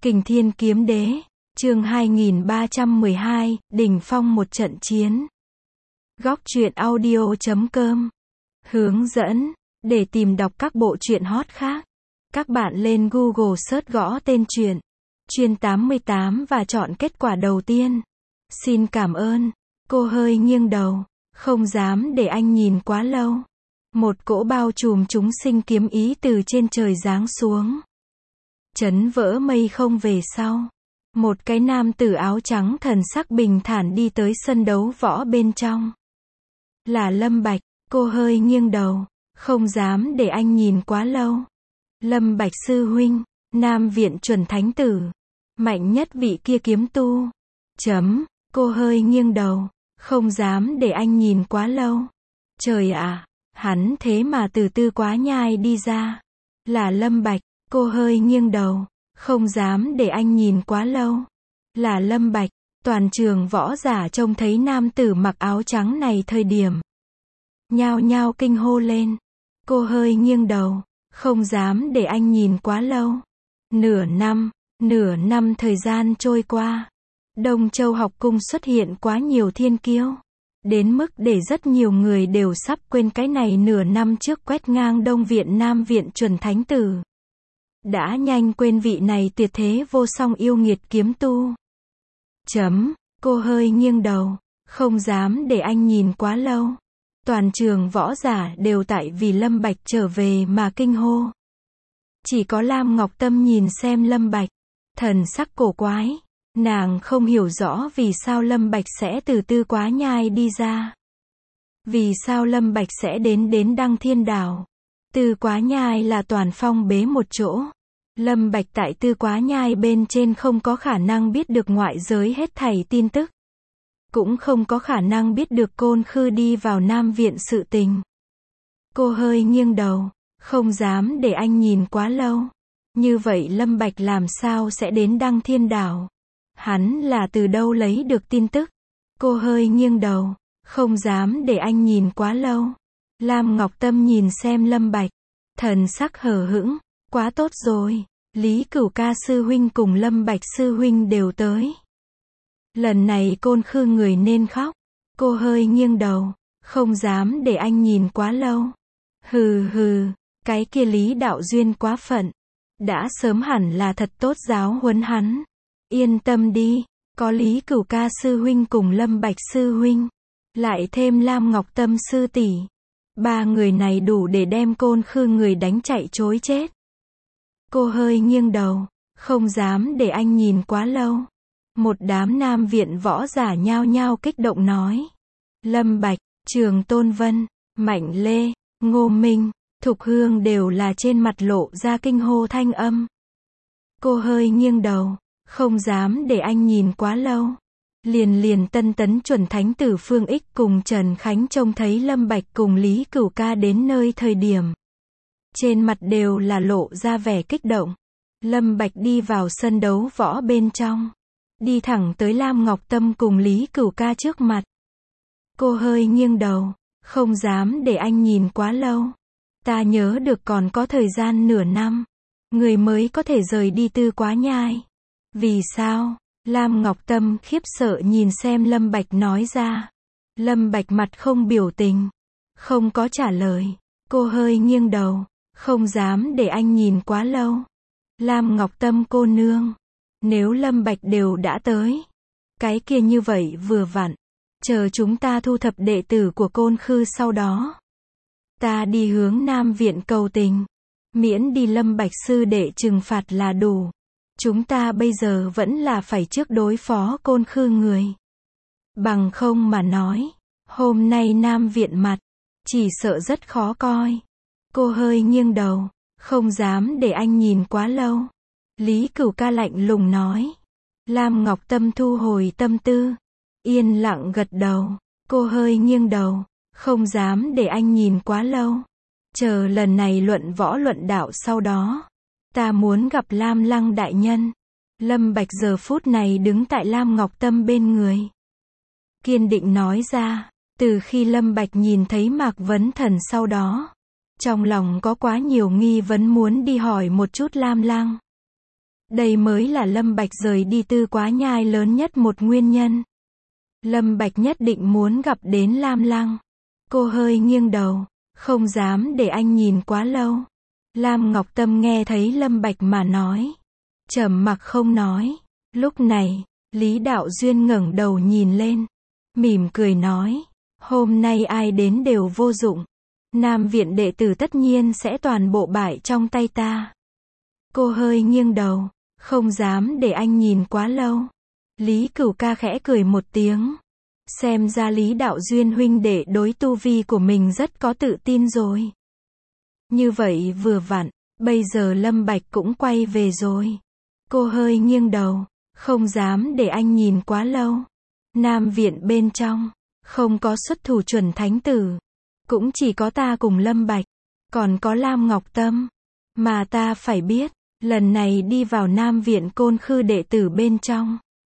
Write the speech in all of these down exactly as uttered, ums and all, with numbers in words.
Kình Thiên Kiếm Đế, chương hai nghìn ba trăm mười hai, đỉnh phong một trận chiến. Góc truyện audio chấm com. Hướng dẫn, để tìm đọc các bộ truyện hot khác, các bạn lên Google search gõ tên truyện, Chuyên tám mươi tám và chọn kết quả đầu tiên. Xin cảm ơn. Cô hơi nghiêng đầu, không dám để anh nhìn quá lâu. Một cỗ bao trùm chúng sinh kiếm ý từ trên trời giáng xuống. Chấn vỡ mây không về sau. Một cái nam tử áo trắng thần sắc bình thản đi tới sân đấu võ bên trong. Là Lâm Bạch. Cô hơi nghiêng đầu, không dám để anh nhìn quá lâu. Lâm Bạch sư huynh, Nam Viện chuẩn thánh tử, mạnh nhất vị kia kiếm tu. Chấm, cô hơi nghiêng đầu, không dám để anh nhìn quá lâu. Trời ạ, hắn thế mà từ Tư Quá Nhai đi ra. Là Lâm Bạch. Cô hơi nghiêng đầu, không dám để anh nhìn quá lâu. Là Lâm Bạch. Toàn trường võ giả trông thấy nam tử mặc áo trắng này thời điểm nhao nhao kinh hô lên. Cô hơi nghiêng đầu, không dám để anh nhìn quá lâu. Nửa năm, nửa năm thời gian trôi qua. Đông Châu học cung xuất hiện quá nhiều thiên kiêu. Đến mức để rất nhiều người đều sắp quên cái này nửa năm trước quét ngang Đông Viện Nam Viện chuẩn thánh tử. Đã nhanh quên vị này tuyệt thế vô song yêu nghiệt kiếm tu. Chấm, cô hơi nghiêng đầu, không dám để anh nhìn quá lâu. Toàn trường võ giả đều tại vì Lâm Bạch trở về mà kinh hô. Chỉ có Lam Ngọc Tâm nhìn xem Lâm Bạch, thần sắc cổ quái. Nàng không hiểu rõ vì sao Lâm Bạch sẽ từ Tư Quá Nhai đi ra. Vì sao Lâm Bạch sẽ đến đến Đăng Thiên Đảo. Tư Quá Nhai là toàn phong bế một chỗ. Lâm Bạch tại Tư Quá Nhai bên trên không có khả năng biết được ngoại giới hết thảy tin tức. Cũng không có khả năng biết được Côn Khư đi vào Nam Viện sự tình. Cô hơi nghiêng đầu, không dám để anh nhìn quá lâu. Như vậy Lâm Bạch làm sao sẽ đến Đăng Thiên Đảo? Hắn là từ đâu lấy được tin tức? Cô hơi nghiêng đầu, không dám để anh nhìn quá lâu. Lam Ngọc Tâm nhìn xem Lâm Bạch, thần sắc hờ hững. Quá tốt rồi, Lý Cửu Ca sư huynh cùng Lâm Bạch sư huynh đều tới. Lần này Côn Khư người nên khóc. Cô hơi nghiêng đầu, không dám để anh nhìn quá lâu. Hừ hừ, cái kia Lý Đạo Duyên quá phận. Đã sớm hẳn là thật tốt giáo huấn hắn. Yên tâm đi, có Lý Cửu Ca sư huynh cùng Lâm Bạch sư huynh, lại thêm Lam Ngọc Tâm sư tỷ. Ba người này đủ để đem Côn Khư người đánh chạy trối chết. Cô hơi nghiêng đầu, không dám để anh nhìn quá lâu. Một đám Nam Viện võ giả nhao nhao kích động nói. Lâm Bạch, Trường Tôn Vân, Mạnh Lê, Ngô Minh, Thục Hương đều là trên mặt lộ ra kinh hô thanh âm. Cô hơi nghiêng đầu, không dám để anh nhìn quá lâu. Liền liền tân tấn chuẩn thánh tử Phương Ích cùng Trần Khánh trông thấy Lâm Bạch cùng Lý Cửu Ca đến nơi thời điểm. Trên mặt đều là lộ ra vẻ kích động. Lâm Bạch đi vào sân đấu võ bên trong. Đi thẳng tới Lam Ngọc Tâm cùng Lý Cửu Ca trước mặt. Cô hơi nghiêng đầu, không dám để anh nhìn quá lâu. Ta nhớ được còn có thời gian nửa năm. Người mới có thể rời đi Tư Quá Nhai. Vì sao? Lam Ngọc Tâm khiếp sợ nhìn xem Lâm Bạch nói ra. Lâm Bạch mặt không biểu tình, không có trả lời. Cô hơi nghiêng đầu, không dám để anh nhìn quá lâu. Lam Ngọc Tâm cô nương, nếu Lâm Bạch đều đã tới, cái kia như vậy vừa vặn. Chờ chúng ta thu thập đệ tử của Côn Khư sau đó. Ta đi hướng Nam Viện cầu tình. Miễn đi Lâm Bạch sư đệ trừng phạt là đủ. Chúng ta bây giờ vẫn là phải trước đối phó Côn Khư người. Bằng không mà nói, hôm nay Nam Viện mặt, chỉ sợ rất khó coi. Cô hơi nghiêng đầu, không dám để anh nhìn quá lâu. Lý Cửu Ca lạnh lùng nói. Lam Ngọc Tâm thu hồi tâm tư, yên lặng gật đầu. Cô hơi nghiêng đầu, không dám để anh nhìn quá lâu. Chờ lần này luận võ luận đạo sau đó. Ta muốn gặp Lam Lăng đại nhân. Lâm Bạch giờ phút này đứng tại Lam Ngọc Tâm bên người. Kiên định nói ra, từ khi Lâm Bạch nhìn thấy Mạc Vấn Thần sau đó. Trong lòng có quá nhiều nghi vấn muốn đi hỏi một chút Lam Lăng. Đây mới là Lâm Bạch rời đi Tư Quá Nhai lớn nhất một nguyên nhân. Lâm Bạch nhất định muốn gặp đến Lam Lăng. Cô hơi nghiêng đầu, không dám để anh nhìn quá lâu. Lam Ngọc Tâm nghe thấy Lâm Bạch mà nói, trầm mặc không nói. Lúc này, Lý Đạo Duyên ngẩng đầu nhìn lên, mỉm cười nói, hôm nay ai đến đều vô dụng. Nam viện đệ tử tất nhiên sẽ toàn bộ bại trong tay ta. Cô hơi nghiêng đầu, không dám để anh nhìn quá lâu. Lý Cửu Ca khẽ cười một tiếng. Xem ra Lý Đạo Duyên huynh đệ đối tu vi của mình rất có tự tin rồi. Như vậy vừa vặn, bây giờ Lâm Bạch cũng quay về rồi. Cô hơi nghiêng đầu, không dám để anh nhìn quá lâu. Nam viện bên trong, không có xuất thủ chuẩn thánh tử. Cũng chỉ có ta cùng Lâm Bạch, còn có Lam Ngọc Tâm. Mà ta phải biết, lần này đi vào Nam viện Côn Khư đệ tử bên trong.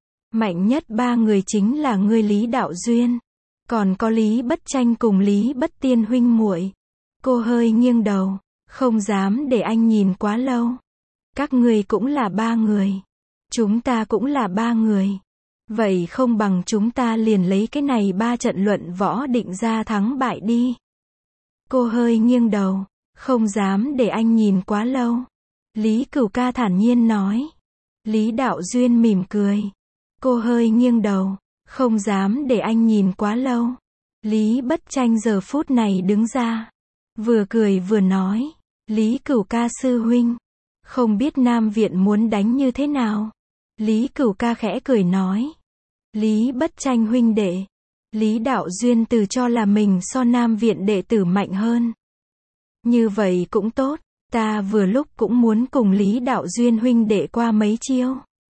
Mạnh nhất ba người chính là ngươi Lý Đạo Duyên. Còn có Lý Bất Tranh cùng Lý Bất Tiên huynh muội. Cô hơi nghiêng đầu, không dám để anh nhìn quá lâu. Các ngươi cũng là ba người. Chúng ta cũng là ba người. Vậy không bằng chúng ta liền lấy cái này ba trận luận võ định ra thắng bại đi. Cô hơi nghiêng đầu, không dám để anh nhìn quá lâu. Lý Cửu Ca thản nhiên nói. Lý Đạo Duyên mỉm cười. Cô hơi nghiêng đầu, không dám để anh nhìn quá lâu. Lý Bất Tranh giờ phút này đứng ra, vừa cười vừa nói, Lý Cửu Ca sư huynh, không biết Nam viện muốn đánh như thế nào. Lý Cửu Ca khẽ cười nói, Lý Bất Tranh huynh đệ, Lý Đạo Duyên tự cho là mình so Nam viện đệ tử mạnh hơn. Như vậy cũng tốt, ta vừa lúc cũng muốn cùng Lý Đạo Duyên huynh đệ qua mấy chiêu.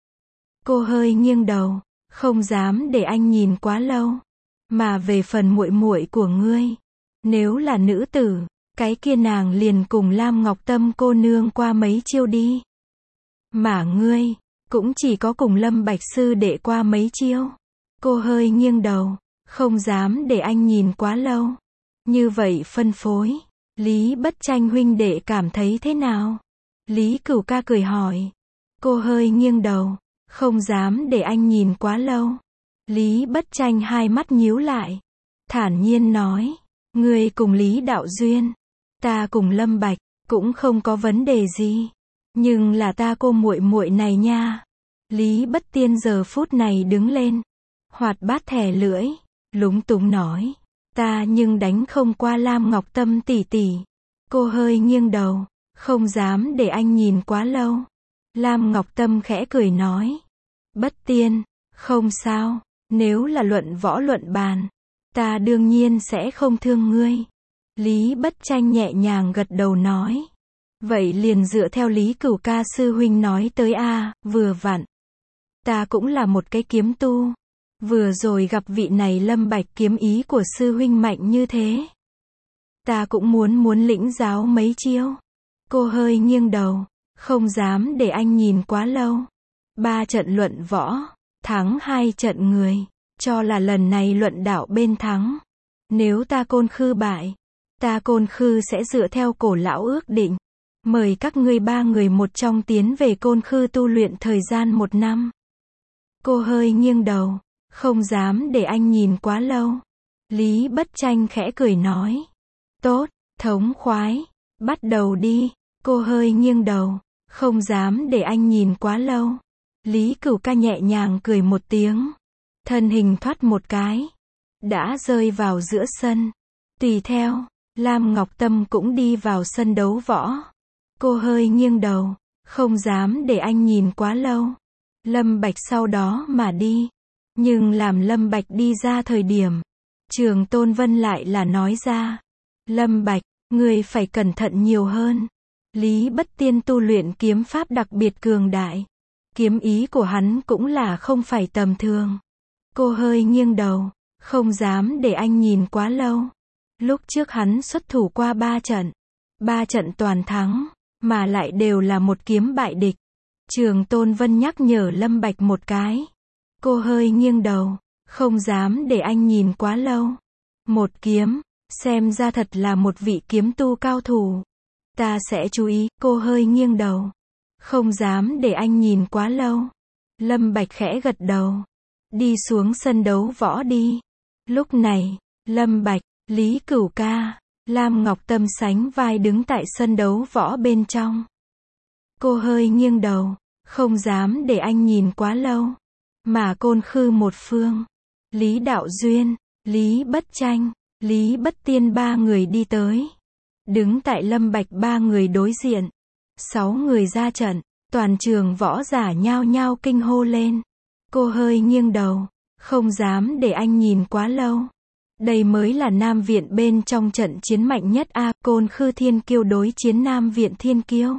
Cô hơi nghiêng đầu, không dám để anh nhìn quá lâu. Mà về phần muội muội của ngươi, nếu là nữ tử, cái kia nàng liền cùng Lam Ngọc Tâm cô nương qua mấy chiêu đi. Mà ngươi, cũng chỉ có cùng Lâm Bạch sư đệ qua mấy chiêu. Cô hơi nghiêng đầu, không dám để anh nhìn quá lâu. Như vậy phân phối, Lý Bất Tranh huynh đệ cảm thấy thế nào? Lý Cửu Ca cười hỏi. Cô hơi nghiêng đầu, không dám để anh nhìn quá lâu. Lý Bất Tranh hai mắt nhíu lại, thản nhiên nói, ngươi cùng Lý Đạo Duyên, ta cùng Lâm Bạch, cũng không có vấn đề gì. Nhưng là ta cô muội muội này nha. Lý Bất Tiên giờ phút này đứng lên, hoạt bát thè lưỡi, lúng túng nói, ta nhưng đánh không qua Lam Ngọc Tâm tỷ tỷ. Cô hơi nghiêng đầu, không dám để anh nhìn quá lâu. Lam Ngọc Tâm khẽ cười nói, Bất Tiên, không sao, nếu là luận võ luận bàn, ta đương nhiên sẽ không thương ngươi. Lý Bất Tranh nhẹ nhàng gật đầu nói, vậy liền dựa theo Lý Cửu Ca sư huynh nói tới a, vừa vặn. Ta cũng là một cái kiếm tu. Vừa rồi gặp vị này Lâm Bạch kiếm ý của sư huynh mạnh như thế. Ta cũng muốn muốn lĩnh giáo mấy chiêu. Cô hơi nghiêng đầu, không dám để anh nhìn quá lâu. Ba trận luận võ, thắng hai trận người, cho là lần này luận đạo bên thắng. Nếu ta Côn Khư bại, ta Côn Khư sẽ dựa theo cổ lão ước định, mời các ngươi ba người một trong tiến về Côn Khư tu luyện thời gian một năm. Cô hơi nghiêng đầu, không dám để anh nhìn quá lâu. Lý Bất Tranh khẽ cười nói, tốt, thống khoái, bắt đầu đi. Cô hơi nghiêng đầu, không dám để anh nhìn quá lâu. Lý Cửu Ca nhẹ nhàng cười một tiếng, thân hình thoát một cái, đã rơi vào giữa sân. Tùy theo, Lam Ngọc Tâm cũng đi vào sân đấu võ. Cô hơi nghiêng đầu, không dám để anh nhìn quá lâu. Lâm Bạch sau đó mà đi. Nhưng làm Lâm Bạch đi ra thời điểm, Trường Tôn Vân lại là nói ra, Lâm Bạch, ngươi phải cẩn thận nhiều hơn. Lý Bất Tiên tu luyện kiếm pháp đặc biệt cường đại. Kiếm ý của hắn cũng là không phải tầm thường. Cô hơi nghiêng đầu, không dám để anh nhìn quá lâu. Lúc trước hắn xuất thủ qua ba trận, ba trận toàn thắng, mà lại đều là một kiếm bại địch. Trường Tôn Vân nhắc nhở Lâm Bạch một cái. Cô hơi nghiêng đầu, không dám để anh nhìn quá lâu. Một kiếm, xem ra thật là một vị kiếm tu cao thủ. Ta sẽ chú ý. Cô hơi nghiêng đầu, Không dám để anh nhìn quá lâu. Lâm Bạch khẽ gật đầu. Đi xuống sân đấu võ đi. Lúc này, Lâm Bạch, Lý Cửu Ca, Lam Ngọc Tâm sánh vai đứng tại sân đấu võ bên trong. Cô hơi nghiêng đầu, không dám để anh nhìn quá lâu. Mà Côn Khư một phương, Lý Đạo Duyên, Lý Bất Tranh, Lý Bất Tiên ba người đi tới. Đứng tại Lâm Bạch ba người đối diện. Sáu người ra trận, toàn trường võ giả nhao nhao kinh hô lên. Cô hơi nghiêng đầu, không dám để anh nhìn quá lâu. Đây mới là Nam Viện bên trong trận chiến mạnh nhất a, à, Côn Khư Thiên Kiêu đối chiến Nam Viện Thiên Kiêu.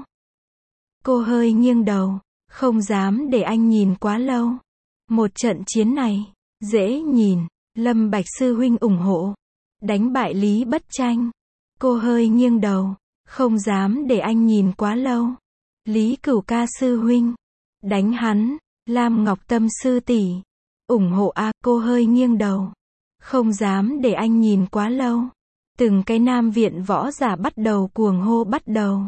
Cô hơi nghiêng đầu, không dám để anh nhìn quá lâu. Một trận chiến này, dễ nhìn, Lâm Bạch sư huynh ủng hộ. Đánh bại Lý Bất Tranh. Cô hơi nghiêng đầu, không dám để anh nhìn quá lâu. Lý Cửu Ca sư huynh. Đánh hắn, Lam Ngọc Tâm sư tỷ. Ủng hộ a, à, cô hơi nghiêng đầu. Không dám để anh nhìn quá lâu. Từng cái Nam Viện võ giả bắt đầu cuồng hô bắt đầu.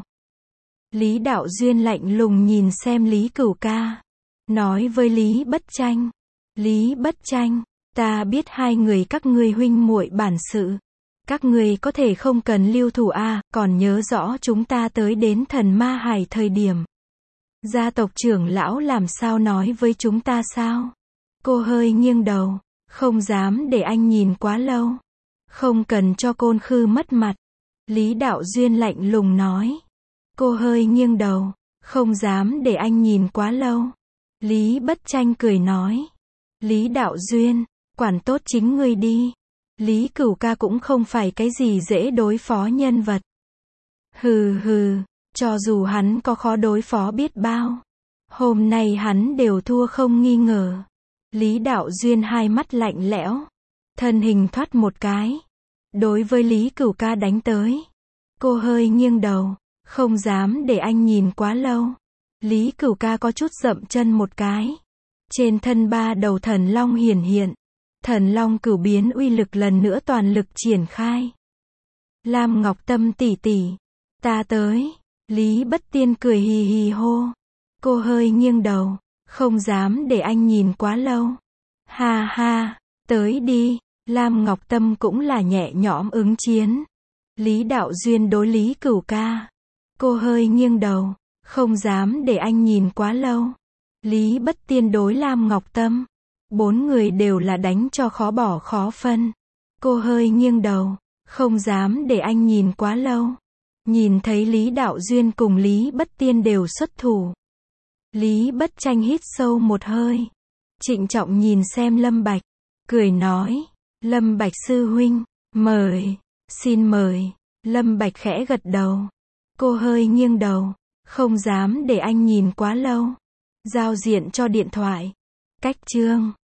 Lý Đạo Duyên lạnh lùng nhìn xem Lý Cửu Ca. Nói với Lý Bất Tranh. Lý Bất Tranh, ta biết hai người các ngươi huynh muội bản sự. Các ngươi có thể không cần lưu thủ a, à, còn nhớ rõ chúng ta tới đến Thần Ma Hải thời điểm. Gia tộc trưởng lão làm sao nói với chúng ta sao? Cô hơi nghiêng đầu, không dám để anh nhìn quá lâu. Không cần cho Côn Khư mất mặt. Lý Đạo Duyên lạnh lùng nói. Cô hơi nghiêng đầu, không dám để anh nhìn quá lâu. Lý Bất Tranh cười nói. Lý Đạo Duyên, quản tốt chính ngươi đi. Lý Cửu Ca cũng không phải cái gì dễ đối phó nhân vật. Hừ hừ, cho dù hắn có khó đối phó biết bao. Hôm nay hắn đều thua không nghi ngờ. Lý Đạo Duyên hai mắt lạnh lẽo. Thân hình thoát một cái. Đối với Lý Cửu Ca đánh tới. Cô hơi nghiêng đầu, không dám để anh nhìn quá lâu. Lý Cửu Ca có chút dậm chân một cái. Trên thân ba đầu thần long hiển hiện. Thần long cửu biến uy lực lần nữa toàn lực triển khai. Lam Ngọc Tâm tỷ tỷ, ta tới. Lý Bất Tiên cười hì hì hô. Cô hơi nghiêng đầu, không dám để anh nhìn quá lâu. Ha ha, tới đi. Lam Ngọc Tâm cũng là nhẹ nhõm ứng chiến. Lý Đạo Duyên đối Lý Cửu Ca. Cô hơi nghiêng đầu, không dám để anh nhìn quá lâu. Lý Bất Tiên đối Lam Ngọc Tâm. Bốn người đều là đánh cho khó bỏ khó phân. Cô hơi nghiêng đầu, không dám để anh nhìn quá lâu. Nhìn thấy Lý Đạo Duyên cùng Lý Bất Tiên đều xuất thủ. Lý Bất Tranh hít sâu một hơi. Trịnh trọng nhìn xem Lâm Bạch. Cười nói. Lâm Bạch sư huynh, mời, xin mời. Lâm Bạch khẽ gật đầu. Cô hơi nghiêng đầu, không dám để anh nhìn quá lâu. Giao diện cho điện thoại. Cách chương.